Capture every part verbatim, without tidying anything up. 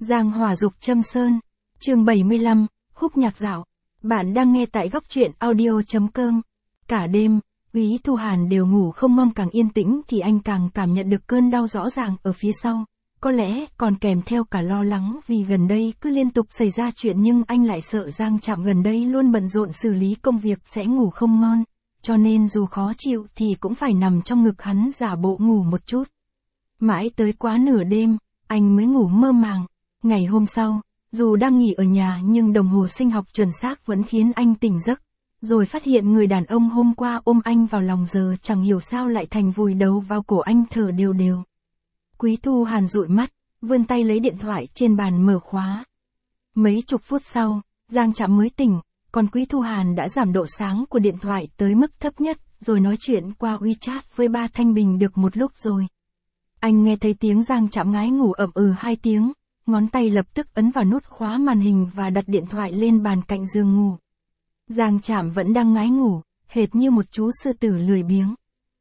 Giang Hỏa Dục Châm Sơn. Chương bảy mươi lăm, khúc nhạc dạo. Bạn đang nghe tại góc truyện audio chấm com. Cả đêm, Quý Thu Hàn đều ngủ không mong càng yên tĩnh thì anh càng cảm nhận được cơn đau rõ ràng ở phía sau. Có lẽ còn kèm theo cả lo lắng vì gần đây cứ liên tục xảy ra chuyện nhưng anh lại sợ Giang Trạm gần đây luôn bận rộn xử lý công việc sẽ ngủ không ngon. Cho nên dù khó chịu thì cũng phải nằm trong ngực hắn giả bộ ngủ một chút. Mãi tới quá nửa đêm, anh mới ngủ mơ màng. Ngày hôm sau, dù đang nghỉ ở nhà nhưng đồng hồ sinh học chuẩn xác vẫn khiến anh tỉnh giấc. Rồi phát hiện người đàn ông hôm qua ôm anh vào lòng giờ chẳng hiểu sao lại thành vùi đầu vào cổ anh thở đều đều. Quý Thu Hàn dụi mắt, vươn tay lấy điện thoại trên bàn mở khóa. Mấy chục phút sau, Giang Trạm mới tỉnh, còn Quý Thu Hàn đã giảm độ sáng của điện thoại tới mức thấp nhất, rồi nói chuyện qua WeChat với ba Thanh Bình được một lúc rồi. Anh nghe thấy tiếng Giang Trạm ngái ngủ ậm ừ hai tiếng, ngón tay lập tức ấn vào nút khóa màn hình và đặt điện thoại lên bàn cạnh giường ngủ. Giang Trạm vẫn đang ngái ngủ, hệt như một chú sư tử lười biếng.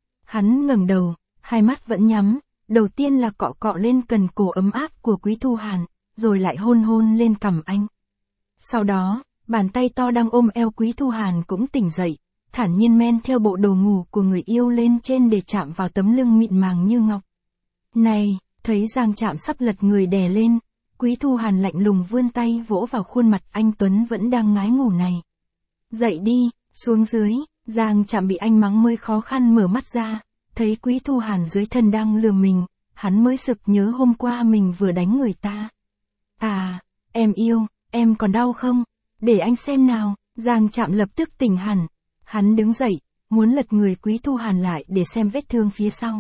Hắn ngẩng đầu, hai mắt vẫn nhắm, đầu tiên là cọ cọ lên cần cổ ấm áp của Quý Thu Hàn, rồi lại hôn hôn lên cằm anh. Sau đó, bàn tay to đang ôm eo Quý Thu Hàn cũng tỉnh dậy, thản nhiên men theo bộ đồ ngủ của người yêu lên trên để chạm vào tấm lưng mịn màng như ngọc. Này, thấy Giang Trạm sắp lật người đè lên, Quý Thu Hàn lạnh lùng vươn tay vỗ vào khuôn mặt anh tuấn vẫn đang ngái ngủ này. Dậy đi, xuống dưới. Giang Trạm bị anh mắng mới khó khăn mở mắt ra, thấy Quý Thu Hàn dưới thân đang lườm mình, hắn mới sực nhớ hôm qua mình vừa đánh người ta. À, em yêu, em còn đau không? Để anh xem nào. Giang Trạm lập tức tỉnh hẳn, hắn đứng dậy, muốn lật người Quý Thu Hàn lại để xem vết thương phía sau.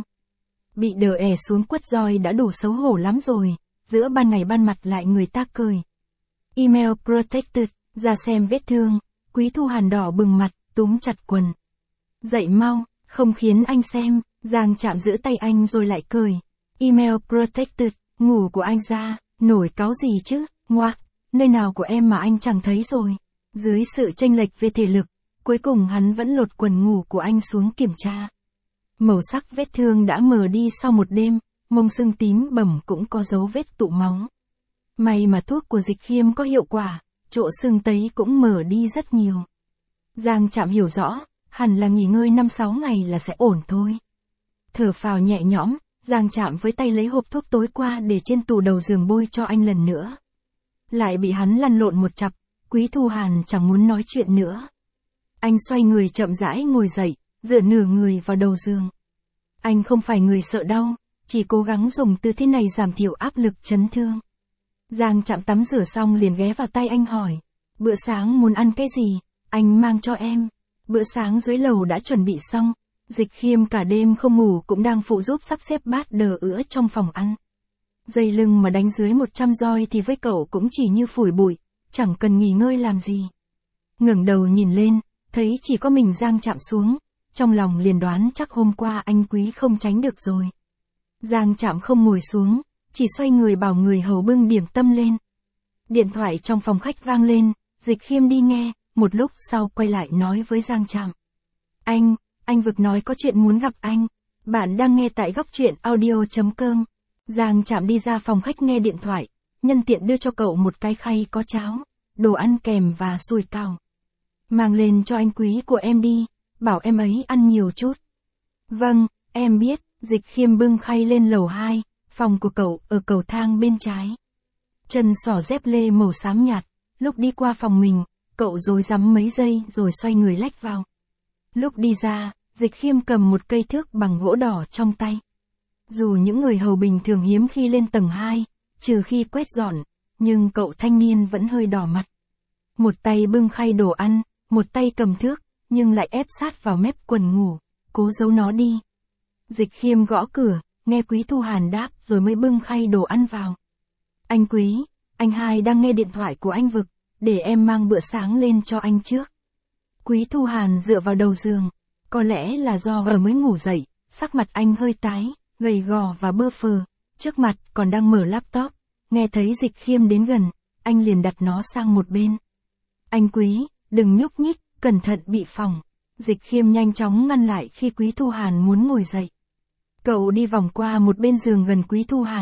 Bị đờ ẻ xuống quất roi đã đủ xấu hổ lắm rồi, giữa ban ngày ban mặt lại người ta cười. Email protected, ra xem vết thương. Quý Thu Hàn đỏ bừng mặt, túm chặt quần. Dậy mau, không khiến anh xem. Giang Trạm giữ tay anh rồi lại cười. Email protected, ngủ của anh ra, nổi cáu gì chứ, ngoạc, nơi nào của em mà anh chẳng thấy rồi. Dưới sự chênh lệch về thể lực, cuối cùng hắn vẫn lột quần ngủ của anh xuống kiểm tra. Màu sắc vết thương đã mờ đi sau một đêm, mông sưng tím bầm cũng có dấu vết tụ máu. May mà thuốc của Dịch Khiêm có hiệu quả, chỗ sưng tấy cũng mờ đi rất nhiều. Giang Trạm hiểu rõ, hẳn là nghỉ ngơi năm sáu ngày là sẽ ổn thôi. Thở phào nhẹ nhõm, Giang Trạm với tay lấy hộp thuốc tối qua để trên tủ đầu giường bôi cho anh lần nữa. Lại bị hắn lăn lộn một chặp, Quý Thu Hàn chẳng muốn nói chuyện nữa. Anh xoay người chậm rãi ngồi dậy, dựa nửa người vào đầu giường. Anh không phải người sợ đau, chỉ cố gắng dùng tư thế này giảm thiểu áp lực chấn thương. Giang Trạm tắm rửa xong liền ghé vào tay anh hỏi, bữa sáng muốn ăn cái gì, anh mang cho em. Bữa sáng dưới lầu đã chuẩn bị xong, Dịch Khiêm cả đêm không ngủ cũng đang phụ giúp sắp xếp bát đờ ữa trong phòng ăn. Dây lưng mà đánh dưới một trăm roi thì với cậu cũng chỉ như phủi bụi, chẳng cần nghỉ ngơi làm gì. Ngẩng đầu nhìn lên, thấy chỉ có mình Giang Trạm xuống, trong lòng liền đoán chắc hôm qua anh Quý không tránh được rồi. Giang Trạm không ngồi xuống, chỉ xoay người bảo người hầu bưng điểm tâm lên. Điện thoại trong phòng khách vang lên, Dịch Khiêm đi nghe, một lúc sau quay lại nói với Giang Trạm. Anh, anh Vực nói có chuyện muốn gặp anh. Bạn đang nghe tại góc truyện audio chấm com. Giang Trạm đi ra phòng khách nghe điện thoại, nhân tiện đưa cho cậu một cái khay có cháo, đồ ăn kèm và sủi cảo. Mang lên cho anh Quý của em đi, bảo em ấy ăn nhiều chút. Vâng, em biết. Dịch Khiêm bưng khay lên lầu hai, phòng của cậu ở cầu thang bên trái. Chân xỏ dép lê màu xám nhạt, lúc đi qua phòng mình, cậu rối rắm mấy giây rồi xoay người lách vào. Lúc đi ra, Dịch Khiêm cầm một cây thước bằng gỗ đỏ trong tay. Dù những người hầu bình thường hiếm khi lên tầng hai, trừ khi quét dọn, nhưng cậu thanh niên vẫn hơi đỏ mặt. Một tay bưng khay đồ ăn, một tay cầm thước, nhưng lại ép sát vào mép quần ngủ, cố giấu nó đi. Dịch Khiêm gõ cửa, nghe Quý Thu Hàn đáp rồi mới bưng khay đồ ăn vào. Anh Quý, anh hai đang nghe điện thoại của anh Vực, để em mang bữa sáng lên cho anh trước. Quý Thu Hàn dựa vào đầu giường, có lẽ là do vừa mới ngủ dậy, sắc mặt anh hơi tái, gầy gò và bơ phờ, trước mặt còn đang mở laptop, nghe thấy Dịch Khiêm đến gần, anh liền đặt nó sang một bên. Anh Quý, đừng nhúc nhích, cẩn thận bị phỏng. Dịch Khiêm nhanh chóng ngăn lại khi Quý Thu Hàn muốn ngồi dậy. Cậu đi vòng qua một bên giường gần Quý Thu Hàn,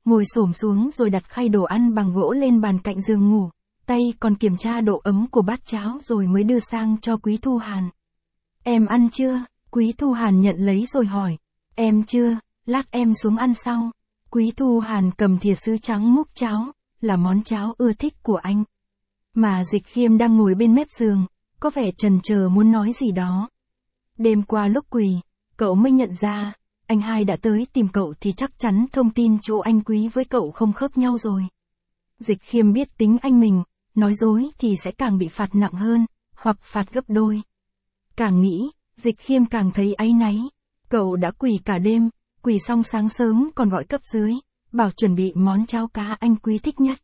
ngồi xổm xuống rồi đặt khay đồ ăn bằng gỗ lên bàn cạnh giường ngủ, tay còn kiểm tra độ ấm của bát cháo rồi mới đưa sang cho Quý Thu Hàn. Em ăn chưa? Quý Thu Hàn nhận lấy rồi hỏi. Em chưa, lát em xuống ăn sau. Quý Thu Hàn cầm thìa sứ trắng múc cháo, là món cháo ưa thích của anh. Mà Dịch Khiêm đang ngồi bên mép giường, có vẻ chần chờ muốn nói gì đó. Đêm qua lúc quỳ, cậu mới nhận ra, anh hai đã tới tìm cậu thì chắc chắn thông tin chỗ anh Quý với cậu không khớp nhau rồi. Dịch Khiêm biết tính anh mình, nói dối thì sẽ càng bị phạt nặng hơn, hoặc phạt gấp đôi. Càng nghĩ, Dịch Khiêm càng thấy áy náy. Cậu đã quỳ cả đêm, quỳ xong sáng sớm còn gọi cấp dưới, bảo chuẩn bị món cháo cá anh Quý thích nhất.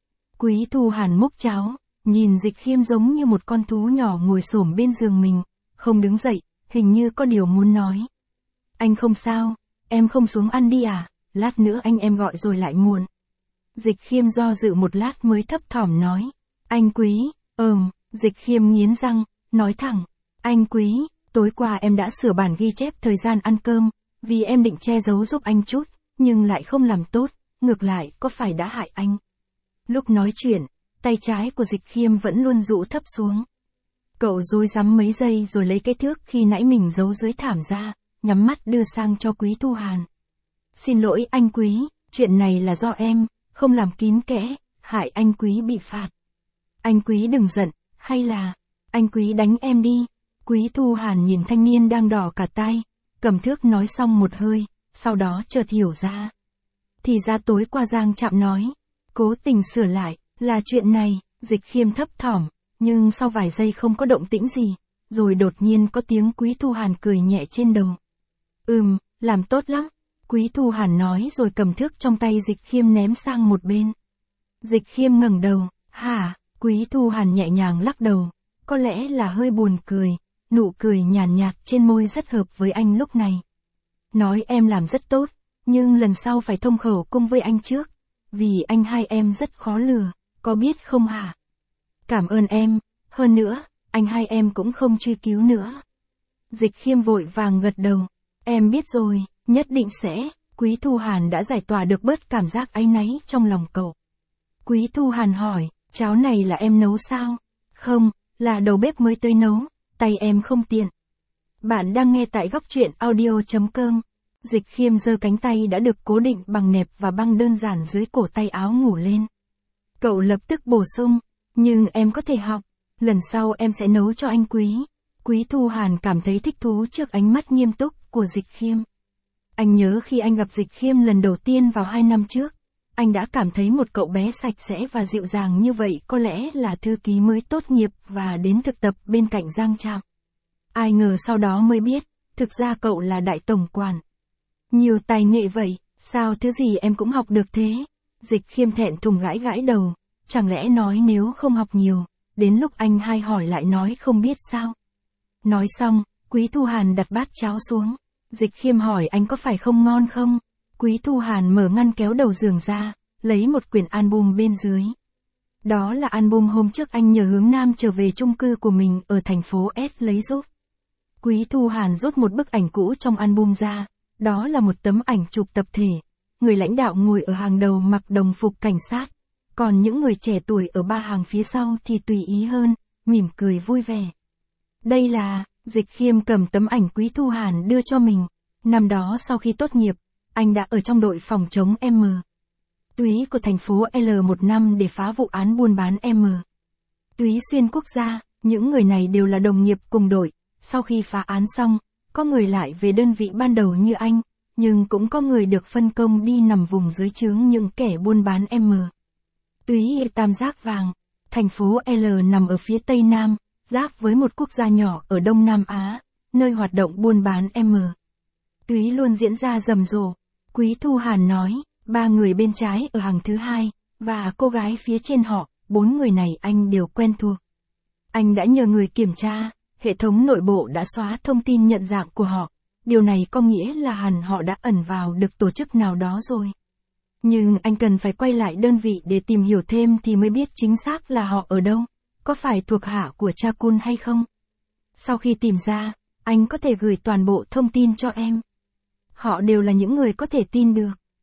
Quý Thu Hàn múc cháo, nhìn Dịch Khiêm giống như một con thú nhỏ ngồi xổm bên giường mình, không đứng dậy, hình như có điều muốn nói. Anh không sao, em không xuống ăn đi à, lát nữa anh em gọi rồi lại muộn. Dịch Khiêm do dự một lát mới thấp thỏm nói. Anh Quý, ừm, Dịch Khiêm nghiến răng, nói thẳng. Anh Quý, tối qua em đã sửa bản ghi chép thời gian ăn cơm, vì em định che giấu giúp anh chút, nhưng lại không làm tốt, ngược lại có phải đã hại anh. Lúc nói chuyện, tay trái của Dịch Khiêm vẫn luôn rũ thấp xuống. Cậu rối rắm mấy giây rồi lấy cái thước khi nãy mình giấu dưới thảm ra, nhắm mắt đưa sang cho Quý Thu Hàn. Xin lỗi anh Quý, chuyện này là do em, không làm kín kẽ, hại anh Quý bị phạt. Anh Quý đừng giận, hay là, anh Quý đánh em đi. Quý Thu Hàn nhìn thanh niên đang đỏ cả tai, cầm thước nói xong một hơi, sau đó chợt hiểu ra. Thì ra tối qua Giang Trạm nói, cố tình sửa lại, là chuyện này. Dịch Khiêm thấp thỏm, nhưng sau vài giây không có động tĩnh gì, rồi đột nhiên có tiếng Quý Thu Hàn cười nhẹ trên đầu. Ừm, làm tốt lắm. Quý Thu Hàn nói rồi cầm thước trong tay Dịch Khiêm ném sang một bên. Dịch Khiêm ngẩng đầu, hả? Quý Thu Hàn nhẹ nhàng lắc đầu, có lẽ là hơi buồn cười, nụ cười nhàn nhạt, nhạt trên môi rất hợp với anh lúc này. Nói em làm rất tốt, nhưng lần sau phải thông khẩu cung với anh trước, vì anh hai em rất khó lừa, có biết không hả? Cảm ơn em, hơn nữa, anh hai em cũng không truy cứu nữa. Dịch Khiêm vội vàng gật đầu, em biết rồi, nhất định sẽ. Quý Thu Hàn đã giải tỏa được bớt cảm giác áy náy trong lòng cậu. Quý Thu Hàn hỏi, cháo này là em nấu sao? Không, là đầu bếp mới tới nấu, tay em không tiện. Bạn đang nghe tại góc truyện audio chấm com. Dịch Khiêm giơ cánh tay đã được cố định bằng nẹp và băng đơn giản dưới cổ tay áo ngủ lên. Cậu lập tức bổ sung, nhưng em có thể học, lần sau em sẽ nấu cho anh Quý. Quý Thu Hàn cảm thấy thích thú trước ánh mắt nghiêm túc của Dịch Khiêm. Anh nhớ khi anh gặp Dịch Khiêm lần đầu tiên vào hai năm trước, anh đã cảm thấy một cậu bé sạch sẽ và dịu dàng như vậy có lẽ là thư ký mới tốt nghiệp và đến thực tập bên cạnh Giang Trạm. Ai ngờ sau đó mới biết, thực ra cậu là đại tổng quản. Nhiều tài nghệ vậy, sao thứ gì em cũng học được thế? Dịch Khiêm thẹn thùng gãi gãi đầu, chẳng lẽ nói nếu không học nhiều, đến lúc anh hai hỏi lại nói không biết sao? Nói xong, Quý Thu Hàn đặt bát cháo xuống. Dịch Khiêm hỏi anh có phải không ngon không? Quý Thu Hàn mở ngăn kéo đầu giường ra, lấy một quyển album bên dưới. Đó là album hôm trước anh nhờ Hướng Nam trở về chung cư của mình ở thành phố S lấy giúp. Quý Thu Hàn rút một bức ảnh cũ trong album ra, đó là một tấm ảnh chụp tập thể. Người lãnh đạo ngồi ở hàng đầu mặc đồng phục cảnh sát, còn những người trẻ tuổi ở ba hàng phía sau thì tùy ý hơn, mỉm cười vui vẻ. Đây là, Dịch Khiêm cầm tấm ảnh Quý Thu Hàn đưa cho mình. Năm đó sau khi tốt nghiệp, anh đã ở trong đội phòng chống M. Túy của thành phố L một năm để phá vụ án buôn bán M. Túy xuyên quốc gia, những người này đều là đồng nghiệp cùng đội. Sau khi phá án xong, có người lại về đơn vị ban đầu như anh, nhưng cũng có người được phân công đi nằm vùng dưới trướng những kẻ buôn bán M. Túy tam giác vàng, thành phố L nằm ở phía tây nam, giáp với một quốc gia nhỏ ở Đông Nam Á, nơi hoạt động buôn bán M. Túy luôn diễn ra rầm rộ. Quý Thu Hàn nói, ba người bên trái ở hàng thứ hai, và cô gái phía trên họ, bốn người này anh đều quen thuộc. Anh đã nhờ người kiểm tra, hệ thống nội bộ đã xóa thông tin nhận dạng của họ. Điều này có nghĩa là hẳn họ đã ẩn vào được tổ chức nào đó rồi. Nhưng anh cần phải quay lại đơn vị để tìm hiểu thêm thì mới biết chính xác là họ ở đâu, có phải thuộc hạ của Cha Kun hay không. Sau khi tìm ra, anh có thể gửi toàn bộ thông tin cho em. Họ đều là những người có thể tin được.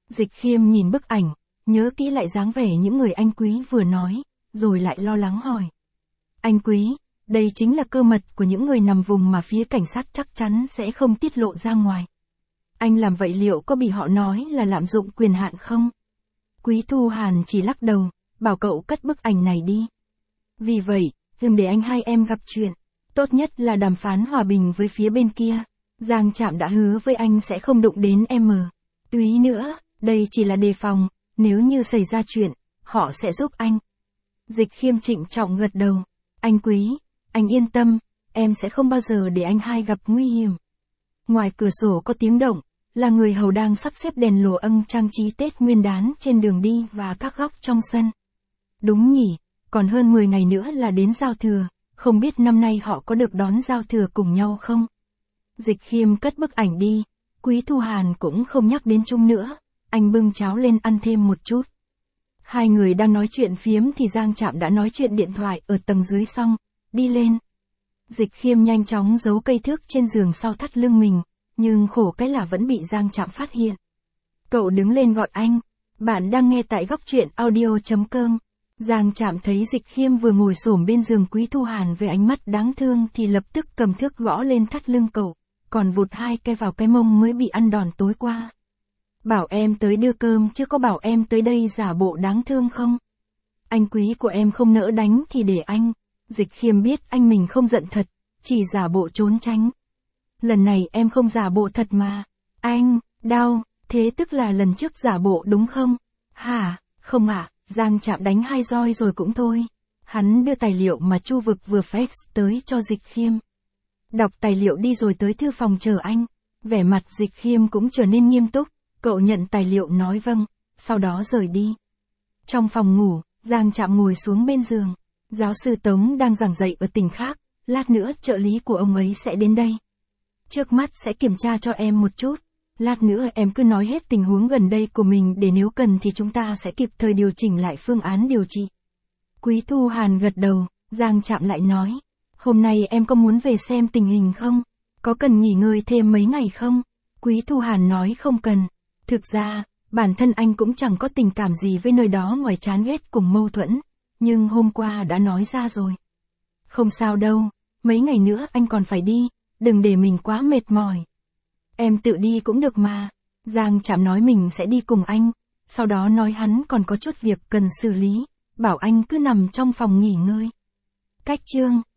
Dịch Khiêm nhìn bức ảnh, nhớ kỹ lại dáng vẻ những người anh Quý vừa nói, rồi lại lo lắng hỏi. Anh Quý, đây chính là cơ mật của những người nằm vùng mà phía cảnh sát chắc chắn sẽ không tiết lộ ra ngoài. Anh làm vậy liệu có bị họ nói là lạm dụng quyền hạn không? Quý Thu Hàn chỉ lắc đầu, bảo cậu cất bức ảnh này đi. Vì vậy, đừng để anh hai em gặp chuyện. Tốt nhất là đàm phán hòa bình với phía bên kia. Giang Trạm đã hứa với anh sẽ không đụng đến em. Túy nữa, đây chỉ là đề phòng, nếu như xảy ra chuyện, họ sẽ giúp anh. Dịch Khiêm trịnh trọng gật đầu. Anh Quý, anh yên tâm, em sẽ không bao giờ để anh hai gặp nguy hiểm. Ngoài cửa sổ có tiếng động, là người hầu đang sắp xếp đèn lồ ân trang trí Tết Nguyên đán trên đường đi và các góc trong sân. Đúng nhỉ, còn hơn mười ngày nữa là đến giao thừa, không biết năm nay họ có được đón giao thừa cùng nhau không? Dịch Khiêm cất bức ảnh đi, Quý Thu Hàn cũng không nhắc đến chung nữa, anh bưng cháo lên ăn thêm một chút. Hai người đang nói chuyện phiếm thì Giang Trạm đã nói chuyện điện thoại ở tầng dưới xong, đi lên. Dịch Khiêm nhanh chóng giấu cây thước trên giường sau thắt lưng mình, nhưng khổ cái là vẫn bị Giang Trạm phát hiện. Cậu đứng lên gọi anh, bạn đang nghe tại góc truyện audio chấm com. Giang Trạm thấy Dịch Khiêm vừa ngồi xổm bên giường Quý Thu Hàn với ánh mắt đáng thương thì lập tức cầm thước gõ lên thắt lưng cậu, còn vụt hai cái vào cái mông mới bị ăn đòn tối qua. Bảo em tới đưa cơm chứ có bảo em tới đây giả bộ đáng thương không? Anh Quý của em không nỡ đánh thì để anh. Dịch Khiêm biết anh mình không giận thật, chỉ giả bộ trốn tránh. Lần này em không giả bộ thật mà. Anh, đau, thế tức là lần trước giả bộ đúng không? Hả, không ạ, à, Giang Trạm đánh hai roi rồi cũng thôi. Hắn đưa tài liệu mà Chu Vực vừa fax tới cho Dịch Khiêm. Đọc tài liệu đi rồi tới thư phòng chờ anh. Vẻ mặt Dịch Khiêm cũng trở nên nghiêm túc, cậu nhận tài liệu nói vâng, sau đó rời đi. Trong phòng ngủ, Giang Trạm ngồi xuống bên giường. Giáo sư Tống đang giảng dạy ở tỉnh khác, lát nữa trợ lý của ông ấy sẽ đến đây. Trước mắt sẽ kiểm tra cho em một chút, lát nữa em cứ nói hết tình huống gần đây của mình để nếu cần thì chúng ta sẽ kịp thời điều chỉnh lại phương án điều trị. Quý Thu Hàn gật đầu, Giang Trạm lại nói, hôm nay em có muốn về xem tình hình không? Có cần nghỉ ngơi thêm mấy ngày không? Quý Thu Hàn nói không cần. Thực ra, bản thân anh cũng chẳng có tình cảm gì với nơi đó ngoài chán ghét cùng mâu thuẫn, nhưng hôm qua đã nói ra rồi. Không sao đâu, mấy ngày nữa anh còn phải đi, đừng để mình quá mệt mỏi. Em tự đi cũng được mà. Giang Trạm nói mình sẽ đi cùng anh, sau đó nói hắn còn có chút việc cần xử lý, bảo anh cứ nằm trong phòng nghỉ ngơi. Cách chương